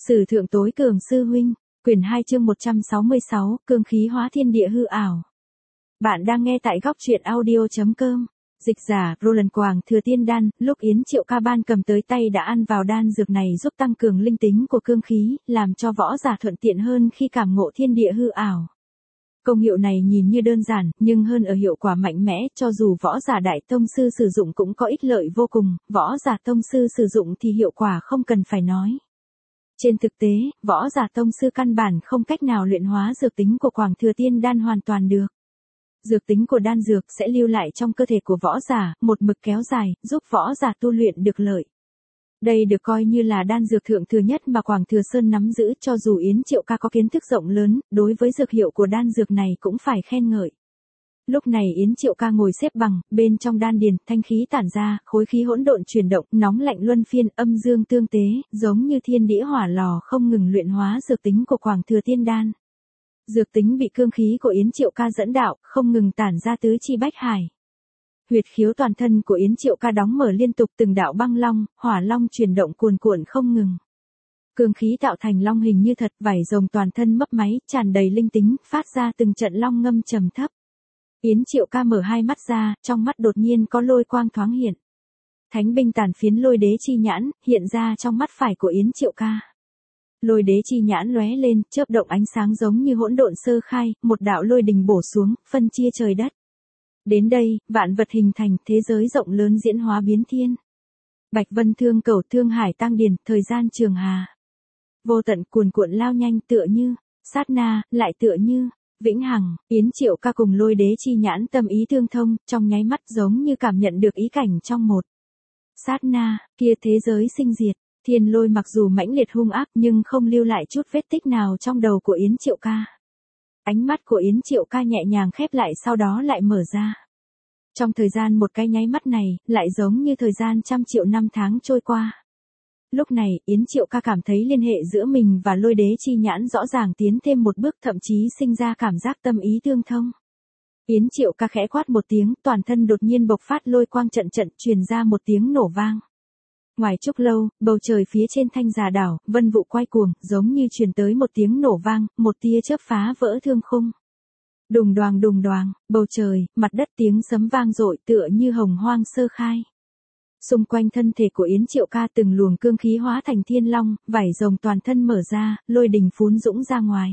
Sử thượng tối cường sư huynh, quyển 2 chương 166, cương khí hóa thiên địa hư ảo. Bạn đang nghe tại góc truyện audio.com. Dịch giả, Roland Quảng Thừa Tiên Đan, lúc Yến Triệu Ca Ban cầm tới tay đã ăn vào đan dược này giúp tăng cường linh tính của cương khí, làm cho võ giả thuận tiện hơn khi cảm ngộ thiên địa hư ảo. Công hiệu này nhìn như đơn giản, nhưng hơn ở hiệu quả mạnh mẽ, cho dù võ giả đại tông sư sử dụng cũng có ích lợi vô cùng, võ giả tông sư sử dụng thì hiệu quả không cần phải nói. Trên thực tế, võ giả tông sư căn bản không cách nào luyện hóa dược tính của Quảng Thừa Tiên Đan hoàn toàn được. Dược tính của đan dược sẽ lưu lại trong cơ thể của võ giả, một mực kéo dài, giúp võ giả tu luyện được lợi. Đây được coi như là đan dược thượng thừa nhất mà Quảng Thừa Sơn nắm giữ, cho dù Yến Triệu Ca có kiến thức rộng lớn, đối với dược hiệu của đan dược này cũng phải khen ngợi. Lúc này Yến Triệu Ca ngồi xếp bằng, bên trong đan điền, thanh khí tản ra, khối khí hỗn độn chuyển động, nóng lạnh luân phiên, âm dương tương tế, giống như thiên đĩa hỏa lò không ngừng luyện hóa dược tính của Quảng Thừa Tiên Đan. Dược tính bị cương khí của Yến Triệu Ca dẫn đạo, không ngừng tản ra tứ chi bách hải. Huyệt khiếu toàn thân của Yến Triệu Ca đóng mở liên tục, từng đạo băng long, hỏa long chuyển động cuồn cuộn không ngừng. Cương khí tạo thành long hình như thật, vảy rồng toàn thân mấp máy, tràn đầy linh tính, phát ra từng trận long ngâm trầm thấp. Yến Triệu Ca mở hai mắt ra, trong mắt đột nhiên có lôi quang thoáng hiện. Thánh binh tàn phiến lôi đế chi nhãn, hiện ra trong mắt phải của Yến Triệu Ca. Lôi đế chi nhãn lóe lên, chớp động ánh sáng giống như hỗn độn sơ khai, một đạo lôi đình bổ xuống, phân chia trời đất. Đến đây, vạn vật hình thành, thế giới rộng lớn diễn hóa biến thiên. Bạch vân thương cẩu, thương hải tăng điền, thời gian trường hà. Vô tận cuồn cuộn lao nhanh, tựa như sát na, lại tựa như vĩnh hằng. Yến Triệu Ca cùng lôi đế chi nhãn tâm ý tương thông, trong nháy mắt giống như cảm nhận được ý cảnh trong một sát na, kia thế giới sinh diệt. Thiên lôi mặc dù mãnh liệt hung ác nhưng không lưu lại chút vết tích nào trong đầu của Yến Triệu Ca. Ánh mắt của Yến Triệu Ca nhẹ nhàng khép lại, sau đó lại mở ra. Trong thời gian một cái nháy mắt này, lại giống như thời gian trăm triệu năm tháng trôi qua. Lúc này, Yến Triệu Ca cảm thấy liên hệ giữa mình và lôi đế chi nhãn rõ ràng tiến thêm một bước, thậm chí sinh ra cảm giác tâm ý tương thông. Yến Triệu Ca khẽ quát một tiếng, toàn thân đột nhiên bộc phát lôi quang trận trận, truyền ra một tiếng nổ vang. Ngoài chốc lâu, bầu trời phía trên Thanh Già đảo, vân vụ quay cuồng, giống như truyền tới một tiếng nổ vang, một tia chớp phá vỡ thương khung. Đùng đoàng, bầu trời, mặt đất tiếng sấm vang dội, tựa như hồng hoang sơ khai. Xung quanh thân thể của Yến Triệu Ca từng luồng cương khí hóa thành thiên long, vảy rồng toàn thân mở ra, lôi đình phún dũng ra ngoài.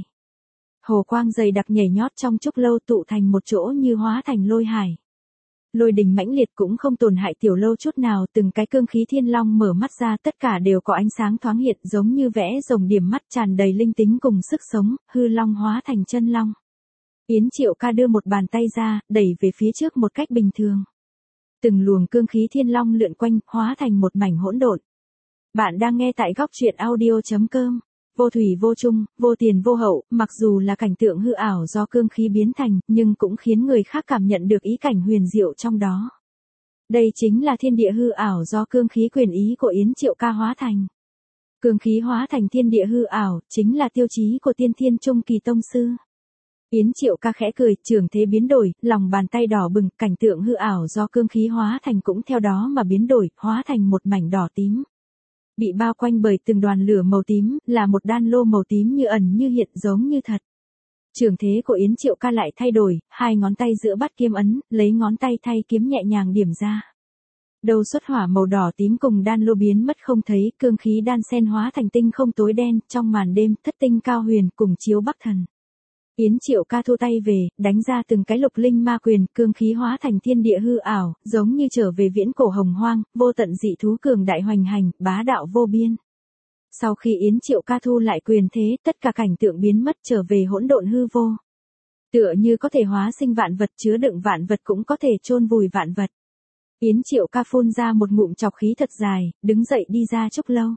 Hồ quang dày đặc nhảy nhót trong chốc lâu tụ thành một chỗ như hóa thành lôi hải. Lôi đình mãnh liệt cũng không tổn hại tiểu lâu chút nào, từng cái cương khí thiên long mở mắt ra, tất cả đều có ánh sáng thoáng hiện, giống như vẽ rồng điểm mắt, tràn đầy linh tính cùng sức sống, hư long hóa thành chân long. Yến Triệu Ca đưa một bàn tay ra, đẩy về phía trước một cách bình thường. Từng luồng cương khí thiên long lượn quanh, hóa thành một mảnh hỗn độn. Bạn đang nghe tại góc truyện audio.com. Vô thủy vô chung, vô tiền vô hậu, mặc dù là cảnh tượng hư ảo do cương khí biến thành, nhưng cũng khiến người khác cảm nhận được ý cảnh huyền diệu trong đó. Đây chính là thiên địa hư ảo do cương khí quyền ý của Yến Triệu Ca hóa thành. Cương khí hóa thành thiên địa hư ảo, chính là tiêu chí của tiên thiên trung kỳ tông sư. Yến Triệu Ca khẽ cười, trường thế biến đổi, lòng bàn tay đỏ bừng, cảnh tượng hư ảo do cương khí hóa thành cũng theo đó mà biến đổi, hóa thành một mảnh đỏ tím. Bị bao quanh bởi từng đoàn lửa màu tím, là một đan lô màu tím như ẩn như hiện, giống như thật. Trường thế của Yến Triệu Ca lại thay đổi, hai ngón tay giữa bắt kiếm ấn, lấy ngón tay thay kiếm nhẹ nhàng điểm ra. Đầu xuất hỏa màu đỏ tím cùng đan lô biến mất không thấy, cương khí đan sen hóa thành tinh không tối đen, trong màn đêm, thất tinh cao huyền cùng chiếu bắc thần. Yến Triệu Ca thu tay về, đánh ra từng cái lục linh ma quyền, cương khí hóa thành thiên địa hư ảo, giống như trở về viễn cổ hồng hoang, vô tận dị thú cường đại hoành hành, bá đạo vô biên. Sau khi Yến Triệu Ca thu lại quyền thế, tất cả cảnh tượng biến mất, trở về hỗn độn hư vô. Tựa như có thể hóa sinh vạn vật, chứa đựng vạn vật, cũng có thể chôn vùi vạn vật. Yến Triệu Ca phun ra một ngụm trọc khí thật dài, đứng dậy đi ra Trúc lâu.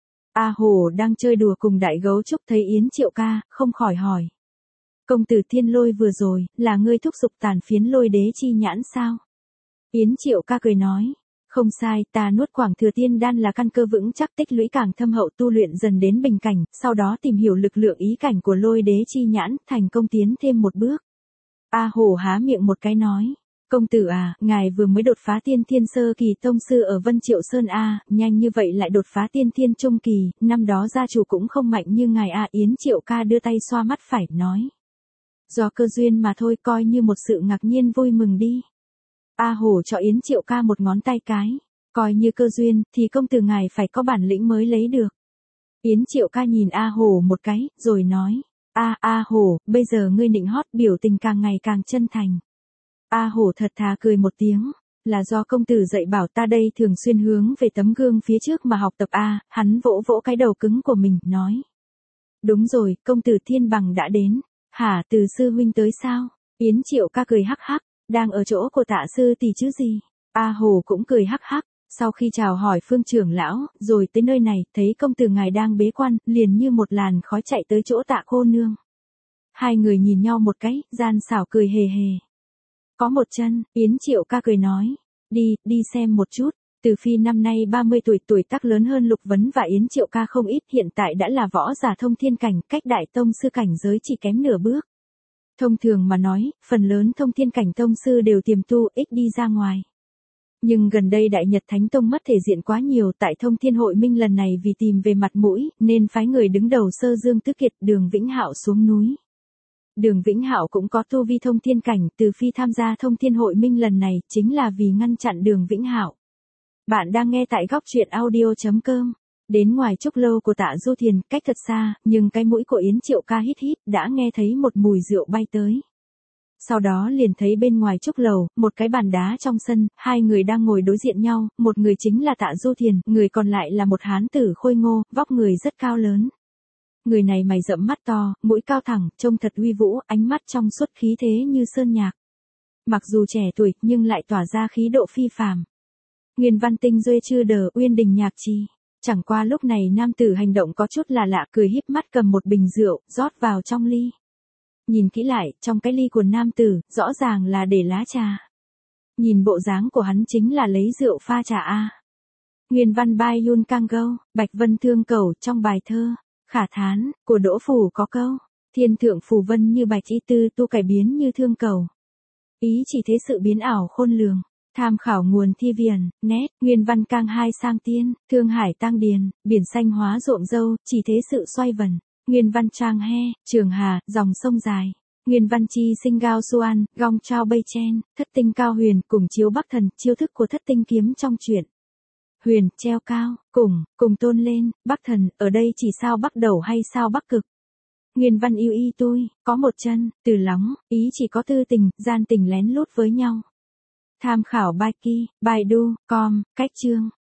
A Hổ đang chơi đùa cùng đại gấu trúc thấy Yến Triệu Ca, không khỏi hỏi. Công tử Thiên Lôi vừa rồi, là ngươi thúc giục tàn phiến lôi đế chi nhãn sao? Yến Triệu Ca cười nói. Không sai, ta nuốt Quảng Thừa Tiên Đan là căn cơ vững chắc, tích lũy càng thâm hậu, tu luyện dần đến bình cảnh, sau đó tìm hiểu lực lượng ý cảnh của lôi đế chi nhãn, thành công tiến thêm một bước. A Hổ há miệng một cái nói. Công tử à, ngài vừa mới đột phá tiên thiên sơ kỳ tông sư ở Vân Triệu Sơn a, nhanh như vậy lại đột phá tiên thiên trung kỳ, năm đó gia chủ cũng không mạnh như ngài a. Yến Triệu ca đưa tay xoa mắt phải, nói. Do cơ duyên mà thôi, coi như một sự ngạc nhiên vui mừng đi. A Hổ cho Yến Triệu ca một ngón tay cái. Coi như cơ duyên, thì công tử ngài phải có bản lĩnh mới lấy được. Yến Triệu ca nhìn A Hổ một cái, rồi nói. A Hổ, bây giờ ngươi nịnh hót, biểu tình càng ngày càng chân thành. A Hổ thật thà cười một tiếng. Là do công tử dạy bảo ta đây, thường xuyên hướng về tấm gương phía trước mà học tập a. Hắn vỗ vỗ cái đầu cứng của mình, nói. Đúng rồi, công tử Thiên Bằng đã đến. Hả, Từ sư huynh tới sao? Yến Triệu ca cười hắc hắc. Đang ở chỗ của Tạ sư tỷ chứ gì? A Hổ cũng cười hắc hắc. Sau khi chào hỏi Phương trưởng lão, rồi tới nơi này, thấy công tử ngài đang bế quan, liền như một làn khói chạy tới chỗ Tạ cô nương. Hai người nhìn nhau một cái, gian xảo cười hề hề. Có một chân, Yến Triệu ca cười nói. Đi xem một chút. Từ Phi năm nay 30 tuổi, tuổi tác lớn hơn Lục Vấn và Yến Triệu ca không ít, hiện tại đã là võ giả thông thiên cảnh, cách đại tông sư cảnh giới chỉ kém nửa bước. Thông thường mà nói, phần lớn thông thiên cảnh tông sư đều tiềm tu, ít đi ra ngoài. Nhưng gần đây Đại Nhật Thánh Tông mất thể diện quá nhiều, tại Thông Thiên Hội Minh lần này vì tìm về mặt mũi, nên phái người đứng đầu Sơ Dương Tứ Kiệt, Đường Vĩnh Hạo xuống núi. Đường Vĩnh Hạo cũng có tu vi thông thiên cảnh, Từ Phi tham gia Thông Thiên Hội Minh lần này chính là vì ngăn chặn Đường Vĩnh Hạo. Bạn đang nghe tại góc truyện audio.com. Đến ngoài trúc lâu của Tạ Du Thiền, cách thật xa, nhưng cái mũi của Yến Triệu ca hít hít, đã nghe thấy một mùi rượu bay tới. Sau đó liền thấy bên ngoài trúc lầu, một cái bàn đá trong sân, hai người đang ngồi đối diện nhau, một người chính là Tạ Du Thiền, người còn lại là một hán tử khôi ngô, vóc người rất cao lớn. Người này mày rậm mắt to, mũi cao thẳng, trông thật uy vũ, ánh mắt trong suốt khí thế như sơn nhạc. Mặc dù trẻ tuổi, nhưng lại tỏa ra khí độ phi phàm. Nguyên văn tinh duê chư đờ, uyên đình nhạc chi. Chẳng qua lúc này nam tử hành động có chút là lạ, cười híp mắt cầm một bình rượu, rót vào trong ly. Nhìn kỹ lại, trong cái ly của nam tử, rõ ràng là để lá trà. Nhìn bộ dáng của hắn chính là lấy rượu pha trà a. Nguyên văn Bai Yun Cang Gâu, Bạch Vân Thương Cầu, trong bài thơ Khả Thán của Đỗ Phủ có câu: Thiên thượng phù vân như bạch y tư, tu cải biến như thương cầu. Ý chỉ thế sự biến ảo khôn lường. Tham khảo nguồn thi viền, nét, Nguyên văn Cang Hai Sang Tiên, Thương Hải Tăng Điền, biển xanh hóa ruộng dâu, chỉ thế sự xoay vần. Nguyên văn Trang He, Trường Hà, dòng sông dài. Nguyên văn Chi Sinh Gao Xuan, Gong Trao Bây Chen, Thất Tinh Cao Huyền, cùng chiếu Bắc Thần, chiêu thức của Thất Tinh kiếm trong truyện. Huyền, treo cao, cùng tôn lên, Bắc Thần, ở đây chỉ sao Bắc Đầu hay sao Bắc Cực. Nguyên văn Yêu Y tôi, có một chân, từ lóng, ý chỉ có tư tình, gian tình lén lút với nhau. Tham khảo Baidu, com, cách chương.